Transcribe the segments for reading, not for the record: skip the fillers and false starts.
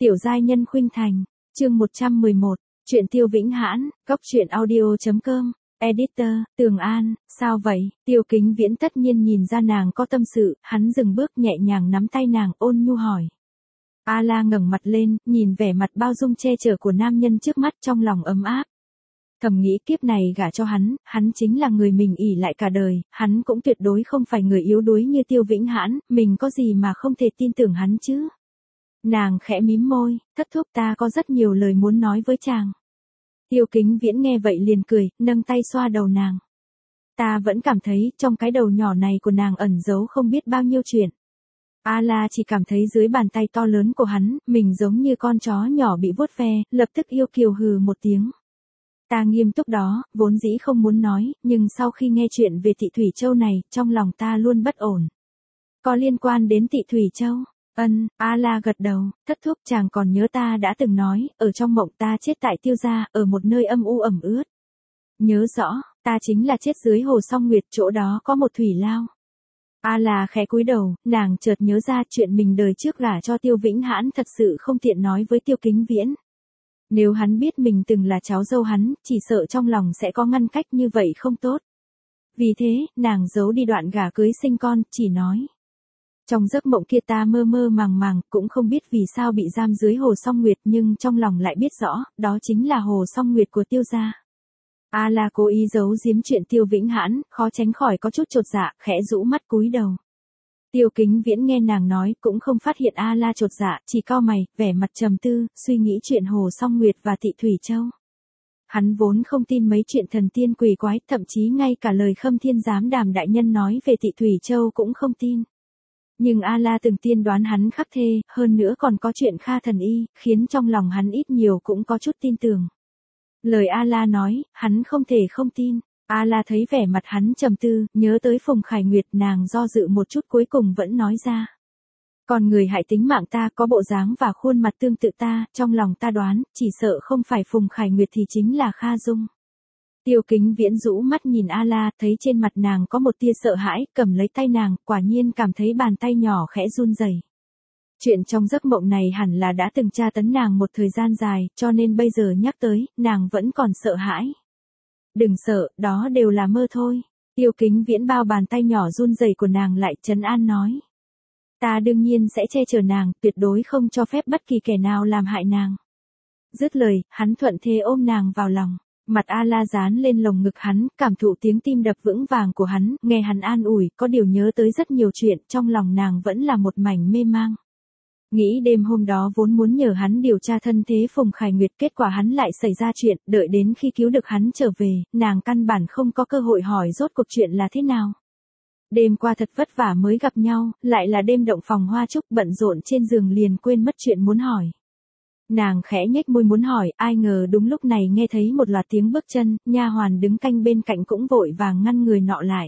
Tiểu giai nhân khuynh thành, chương 111, truyện Tiêu Vĩnh Hãn, góc truyện audio.com, editor, Tường An, sao vậy? Tiêu Kính Viễn tất nhiên nhìn ra nàng có tâm sự, hắn dừng bước nhẹ nhàng nắm tay nàng ôn nhu hỏi. A La ngẩng mặt lên, nhìn vẻ mặt bao dung che chở của nam nhân trước mắt trong lòng ấm áp. Thầm nghĩ kiếp này gả cho hắn chính là người mình ỷ lại cả đời, hắn cũng tuyệt đối không phải người yếu đuối như Tiêu Vĩnh Hãn, mình có gì mà không thể tin tưởng hắn chứ? Nàng khẽ mím môi, thất thúc ta có rất nhiều lời muốn nói với chàng. Tiêu Kính Viễn nghe vậy liền cười, nâng tay xoa đầu nàng. Ta vẫn cảm thấy trong cái đầu nhỏ này của nàng ẩn giấu không biết bao nhiêu chuyện. A La chỉ cảm thấy dưới bàn tay to lớn của hắn, mình giống như con chó nhỏ bị vuốt ve, lập tức yêu kiều hừ một tiếng. Ta nghiêm túc đó, vốn dĩ không muốn nói, nhưng sau khi nghe chuyện về Tị Thủy Châu này, trong lòng ta luôn bất ổn. Có liên quan đến Tị Thủy Châu? A La gật đầu, thất thúc chàng còn nhớ ta đã từng nói, ở trong mộng ta chết tại Tiêu gia, ở một nơi âm u ẩm ướt. Nhớ rõ, ta chính là chết dưới hồ Song Nguyệt, chỗ đó có một thủy lao. A La khẽ cúi đầu, nàng chợt nhớ ra chuyện mình đời trước gả cho Tiêu Vĩnh Hãn thật sự không tiện nói với Tiêu Kính Viễn. Nếu hắn biết mình từng là cháu dâu hắn, chỉ sợ trong lòng sẽ có ngăn cách như vậy không tốt. Vì thế, nàng giấu đi đoạn gả cưới sinh con, chỉ nói. Trong giấc mộng kia ta mơ mơ màng màng, cũng không biết vì sao bị giam dưới hồ Song Nguyệt, nhưng trong lòng lại biết rõ, đó chính là hồ Song Nguyệt của Tiêu gia. A La cố ý giấu giếm chuyện Tiêu Vĩnh Hãn, khó tránh khỏi có chút chột dạ, khẽ rũ mắt cúi đầu. Tiêu Kính Viễn nghe nàng nói, cũng không phát hiện A La chột dạ, chỉ cau mày, vẻ mặt trầm tư, suy nghĩ chuyện hồ Song Nguyệt và Tị Thủy Châu. Hắn vốn không tin mấy chuyện thần tiên quỷ quái, thậm chí ngay cả lời Khâm Thiên Giám Đàm đại nhân nói về Tị Thủy Châu cũng không tin. Nhưng A La từng tiên đoán hắn khắc thê, hơn nữa còn có chuyện Kha thần y, khiến trong lòng hắn ít nhiều cũng có chút tin tưởng. Lời A La nói, hắn không thể không tin. A La thấy vẻ mặt hắn trầm tư, nhớ tới Phùng Khải Nguyệt, nàng do dự một chút cuối cùng vẫn nói ra. Còn người hại tính mạng ta có bộ dáng và khuôn mặt tương tự ta, trong lòng ta đoán, chỉ sợ không phải Phùng Khải Nguyệt thì chính là Kha Dung. Tiêu Kính Viễn rũ mắt nhìn A La, thấy trên mặt nàng có một tia sợ hãi, cầm lấy tay nàng, quả nhiên cảm thấy bàn tay nhỏ khẽ run rẩy. Chuyện trong giấc mộng này hẳn là đã từng tra tấn nàng một thời gian dài, cho nên bây giờ nhắc tới, nàng vẫn còn sợ hãi. Đừng sợ, đó đều là mơ thôi. Tiêu Kính Viễn bao bàn tay nhỏ run rẩy của nàng lại trấn an nói. Ta đương nhiên sẽ che chở nàng, tuyệt đối không cho phép bất kỳ kẻ nào làm hại nàng. Dứt lời, hắn thuận thế ôm nàng vào lòng. Mặt A La dán lên lồng ngực hắn, cảm thụ tiếng tim đập vững vàng của hắn, nghe hắn an ủi, có điều nhớ tới rất nhiều chuyện, trong lòng nàng vẫn là một mảnh mê mang. Nghĩ đêm hôm đó vốn muốn nhờ hắn điều tra thân thế Phùng Khải Nguyệt, kết quả hắn lại xảy ra chuyện, đợi đến khi cứu được hắn trở về, nàng căn bản không có cơ hội hỏi rốt cuộc chuyện là thế nào. Đêm qua thật vất vả mới gặp nhau, lại là đêm động phòng hoa trúc, bận rộn trên giường liền quên mất chuyện muốn hỏi. Nàng khẽ nhếch môi muốn hỏi, ai ngờ đúng lúc này nghe thấy một loạt tiếng bước chân, nha hoàn đứng canh bên cạnh cũng vội vàng ngăn người nọ lại.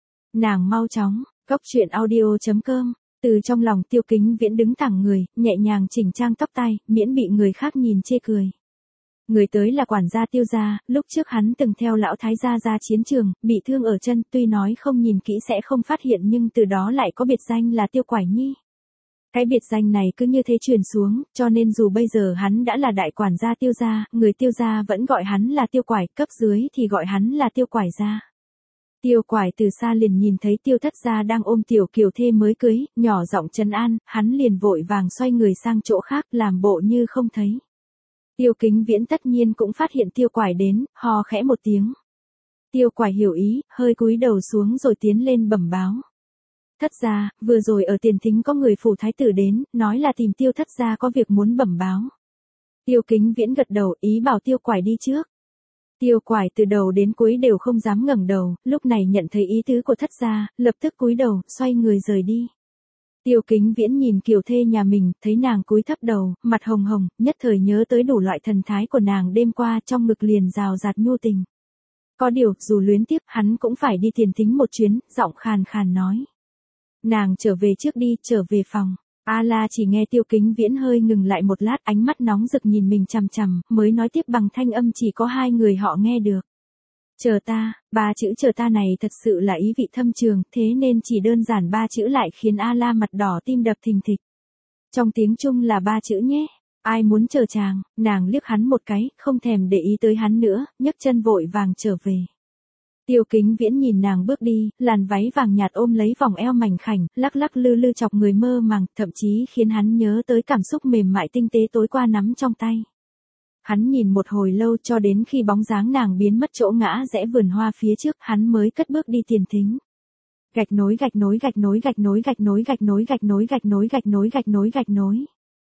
Nàng mau chóng, góc truyện audio.com, từ trong lòng Tiêu Kính Viễn đứng thẳng người, nhẹ nhàng chỉnh trang tóc tai, miễn bị người khác nhìn chê cười. Người tới là quản gia Tiêu gia, lúc trước hắn từng theo lão thái gia ra chiến trường, bị thương ở chân, tuy nói không nhìn kỹ sẽ không phát hiện nhưng từ đó lại có biệt danh là Tiêu Quải Nhi. Cái biệt danh này cứ như thế truyền xuống, cho nên dù bây giờ hắn đã là đại quản gia Tiêu gia, người Tiêu gia vẫn gọi hắn là Tiêu Quải, cấp dưới thì gọi hắn là Tiêu Quải gia. Tiêu Quải từ xa liền nhìn thấy Tiêu thất gia đang ôm tiểu kiều thê mới cưới, nhỏ giọng trấn an, hắn liền vội vàng xoay người sang chỗ khác, làm bộ như không thấy. Tiêu Kính Viễn tất nhiên cũng phát hiện Tiêu Quải đến, ho khẽ một tiếng. Tiêu Quải hiểu ý, hơi cúi đầu xuống rồi tiến lên bẩm báo. Thất gia, vừa rồi ở tiền thính có người phủ thái tử đến, nói là tìm Tiêu thất gia có việc muốn bẩm báo. Tiêu Kính Viễn gật đầu, ý bảo Tiêu Quải đi trước. Tiêu Quải từ đầu đến cuối đều không dám ngẩng đầu, lúc này nhận thấy ý tứ của thất gia, lập tức cúi đầu, xoay người rời đi. Tiêu Kính Viễn nhìn kiều thê nhà mình, thấy nàng cúi thấp đầu, mặt hồng hồng, nhất thời nhớ tới đủ loại thần thái của nàng đêm qua, trong ngực liền rào rạt nhu tình. Có điều, dù luyến tiếc, hắn cũng phải đi tiền thính một chuyến, giọng khàn khàn nói. Nàng trở về trước đi, trở về phòng. A La chỉ nghe Tiêu Kính Viễn hơi ngừng lại một lát, ánh mắt nóng rực nhìn mình chằm chằm, mới nói tiếp bằng thanh âm chỉ có hai người họ nghe được. Chờ ta, ba chữ chờ ta này thật sự là ý vị thâm trường, thế nên chỉ đơn giản ba chữ lại khiến A La mặt đỏ tim đập thình thịch. Trong tiếng Trung là ba chữ nhé. Ai muốn chờ chàng, nàng liếc hắn một cái, không thèm để ý tới hắn nữa, nhấc chân vội vàng trở về. Tiêu Kính Viễn nhìn nàng bước đi, làn váy vàng nhạt ôm lấy vòng eo mảnh khảnh, lắc lắc lư lư chọc người mơ màng, thậm chí khiến hắn nhớ tới cảm xúc mềm mại tinh tế tối qua nắm trong tay. Hắn nhìn một hồi lâu cho đến khi bóng dáng nàng biến mất chỗ ngã rẽ vườn hoa phía trước, hắn mới cất bước đi tiền thính. Gạch nối gạch nối gạch nối gạch nối gạch nối gạch nối gạch nối gạch nối gạch nối gạch nối gạch nối.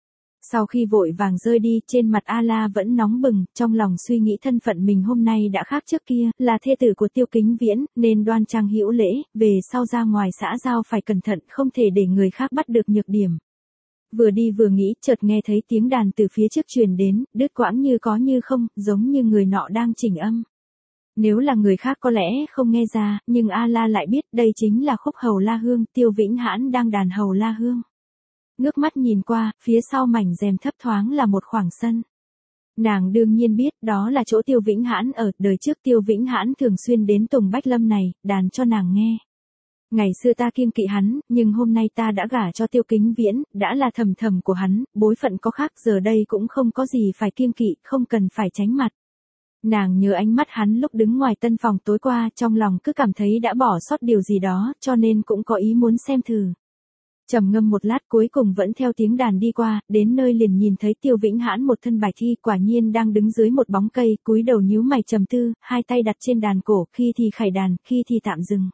Sau khi vội vàng rơi đi, trên mặt A-la vẫn nóng bừng, trong lòng suy nghĩ thân phận mình hôm nay đã khác trước kia, là thê tử của Tiêu Kính Viễn, nên đoan trang hữu lễ, về sau ra ngoài xã giao phải cẩn thận, không thể để người khác bắt được nhược điểm. Vừa đi vừa nghĩ, chợt nghe thấy tiếng đàn từ phía trước truyền đến, đứt quãng như có như không, giống như người nọ đang chỉnh âm. Nếu là người khác có lẽ không nghe ra, nhưng A-la lại biết đây chính là khúc Hầu La Hương, Tiêu Vĩnh Hãn đang đàn Hầu La Hương. Ngước mắt nhìn qua, phía sau mảnh rèm thấp thoáng là một khoảng sân. Nàng đương nhiên biết đó là chỗ Tiêu Vĩnh Hãn ở, đời trước Tiêu Vĩnh Hãn thường xuyên đến Tùng Bách Lâm này, đàn cho nàng nghe. Ngày xưa ta kiêng kỵ hắn, nhưng hôm nay ta đã gả cho Tiêu Kính Viễn, đã là thầm thầm của hắn, bối phận có khác, giờ đây cũng không có gì phải kiêng kỵ, không cần phải tránh mặt. Nàng nhớ ánh mắt hắn lúc đứng ngoài tân phòng tối qua, trong lòng cứ cảm thấy đã bỏ sót điều gì đó, cho nên cũng có ý muốn xem thử. Trầm ngâm một lát cuối cùng vẫn theo tiếng đàn đi qua, đến nơi liền nhìn thấy Tiêu Vĩnh Hãn một thân bạch thi quả nhiên đang đứng dưới một bóng cây, cúi đầu nhíu mày trầm tư, hai tay đặt trên đàn cổ, khi thì khải đàn, khi thì tạm dừng.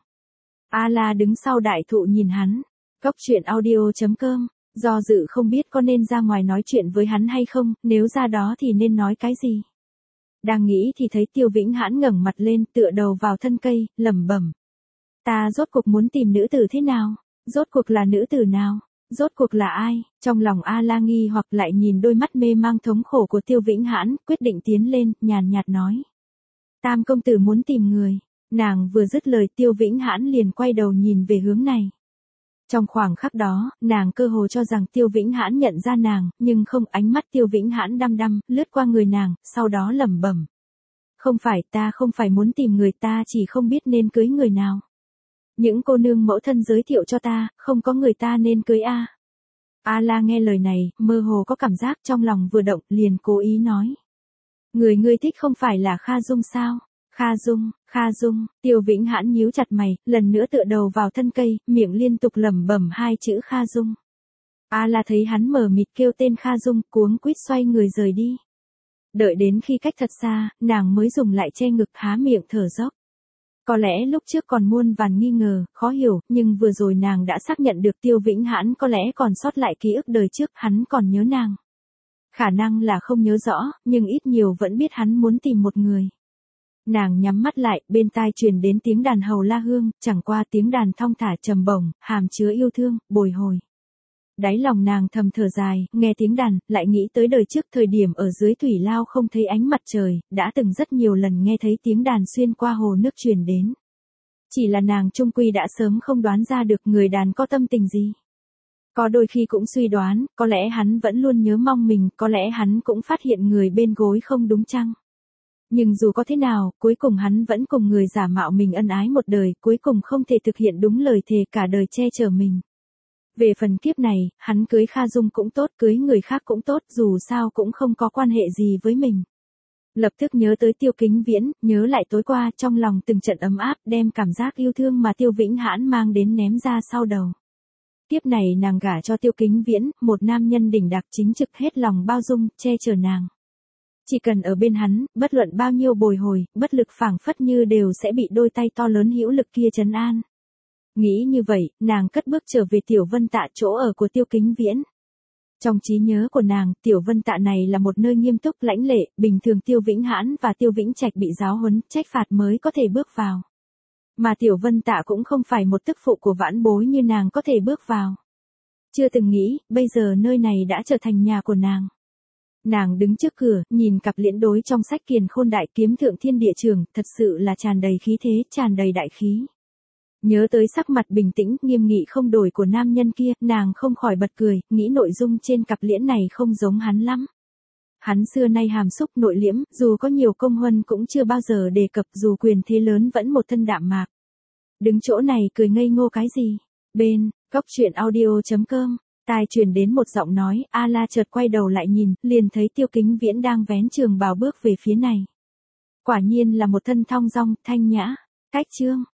A-la đứng sau đại thụ nhìn hắn. Cốc truyện audio.com, do dự không biết có nên ra ngoài nói chuyện với hắn hay không, nếu ra đó thì nên nói cái gì. Đang nghĩ thì thấy Tiêu Vĩnh Hãn ngẩng mặt lên, tựa đầu vào thân cây, lẩm bẩm. Ta rốt cuộc muốn tìm nữ tử thế nào? Rốt cuộc là nữ tử nào? Rốt cuộc là ai? Trong lòng A-la nghi hoặc lại nhìn đôi mắt mê mang thống khổ của Tiêu Vĩnh Hãn, quyết định tiến lên, nhàn nhạt nói. Tam công tử muốn tìm người. Nàng vừa dứt lời Tiêu Vĩnh Hãn liền quay đầu nhìn về hướng này. Trong khoảng khắc đó, nàng cơ hồ cho rằng Tiêu Vĩnh Hãn nhận ra nàng, nhưng không, ánh mắt Tiêu Vĩnh Hãn đăm đăm, lướt qua người nàng, sau đó lẩm bẩm. Không phải, ta không phải muốn tìm người, ta chỉ không biết nên cưới người nào. Những cô nương mẫu thân giới thiệu cho ta, không có người ta nên cưới a. A-la nghe lời này, mơ hồ có cảm giác trong lòng vừa động, liền cố ý nói. Người ngươi thích không phải là Kha Dung sao? Kha Dung, Tiêu Vĩnh Hãn nhíu chặt mày, lần nữa tựa đầu vào thân cây, miệng liên tục lẩm bẩm hai chữ Kha Dung. A-la thấy hắn mờ mịt kêu tên Kha Dung, cuống quýt xoay người rời đi. Đợi đến khi cách thật xa, nàng mới dùng lại che ngực há miệng thở dốc. Có lẽ lúc trước còn muôn vàn nghi ngờ, khó hiểu, nhưng vừa rồi nàng đã xác nhận được Tiêu Vĩnh Hãn có lẽ còn sót lại ký ức đời trước, hắn còn nhớ nàng. Khả năng là không nhớ rõ, nhưng ít nhiều vẫn biết hắn muốn tìm một người. Nàng nhắm mắt lại, bên tai truyền đến tiếng đàn Hầu La Hương, chẳng qua tiếng đàn thong thả trầm bổng, hàm chứa yêu thương, bồi hồi. Đáy lòng nàng thầm thở dài, nghe tiếng đàn, lại nghĩ tới đời trước thời điểm ở dưới thủy lao không thấy ánh mặt trời, đã từng rất nhiều lần nghe thấy tiếng đàn xuyên qua hồ nước truyền đến. Chỉ là nàng trung quy đã sớm không đoán ra được người đàn có tâm tình gì. Có đôi khi cũng suy đoán, có lẽ hắn vẫn luôn nhớ mong mình, có lẽ hắn cũng phát hiện người bên gối không đúng chăng. Nhưng dù có thế nào, cuối cùng hắn vẫn cùng người giả mạo mình ân ái một đời, cuối cùng không thể thực hiện đúng lời thề cả đời che chở mình. Về phần kiếp này, hắn cưới Kha Dung cũng tốt, cưới người khác cũng tốt, dù sao cũng không có quan hệ gì với mình. Lập tức nhớ tới Tiêu Kính Viễn, nhớ lại tối qua trong lòng từng trận ấm áp, đem cảm giác yêu thương mà Tiêu Vĩnh Hãn mang đến ném ra sau đầu. Kiếp này nàng gả cho Tiêu Kính Viễn, một nam nhân đỉnh đạc chính trực hết lòng bao dung, che chở nàng. Chỉ cần ở bên hắn, bất luận bao nhiêu bồi hồi, bất lực phảng phất như đều sẽ bị đôi tay to lớn hữu lực kia trấn an. Nghĩ như vậy, nàng cất bước trở về Tiểu Vân Tạ chỗ ở của Tiêu Kính Viễn. Trong trí nhớ của nàng, Tiểu Vân Tạ này là một nơi nghiêm túc lãnh lệ, bình thường Tiêu Vĩnh Hãn và Tiêu Vĩnh Trạch bị giáo huấn, trách phạt mới có thể bước vào. Mà Tiểu Vân Tạ cũng không phải một tức phụ của vãn bối như nàng có thể bước vào. Chưa từng nghĩ, bây giờ nơi này đã trở thành nhà của nàng. Nàng đứng trước cửa, nhìn cặp liễn đối trong sách Kiền Khôn Đại Kiếm Thượng Thiên Địa Trường, thật sự là tràn đầy khí thế, tràn đầy đại khí. Nhớ tới sắc mặt bình tĩnh, nghiêm nghị không đổi của nam nhân kia, nàng không khỏi bật cười, nghĩ nội dung trên cặp liễn này không giống hắn lắm. Hắn xưa nay hàm xúc nội liễm, dù có nhiều công huân cũng chưa bao giờ đề cập, dù quyền thế lớn vẫn một thân đạm mạc. Đứng chỗ này cười ngây ngô cái gì? Bên, cốc truyện audio.com tai truyền đến một giọng nói, A La chợt quay đầu lại nhìn, liền thấy Tiêu Kính Viễn đang vén trường bào bước về phía này. Quả nhiên là một thân thong dong, thanh nhã. Cách chương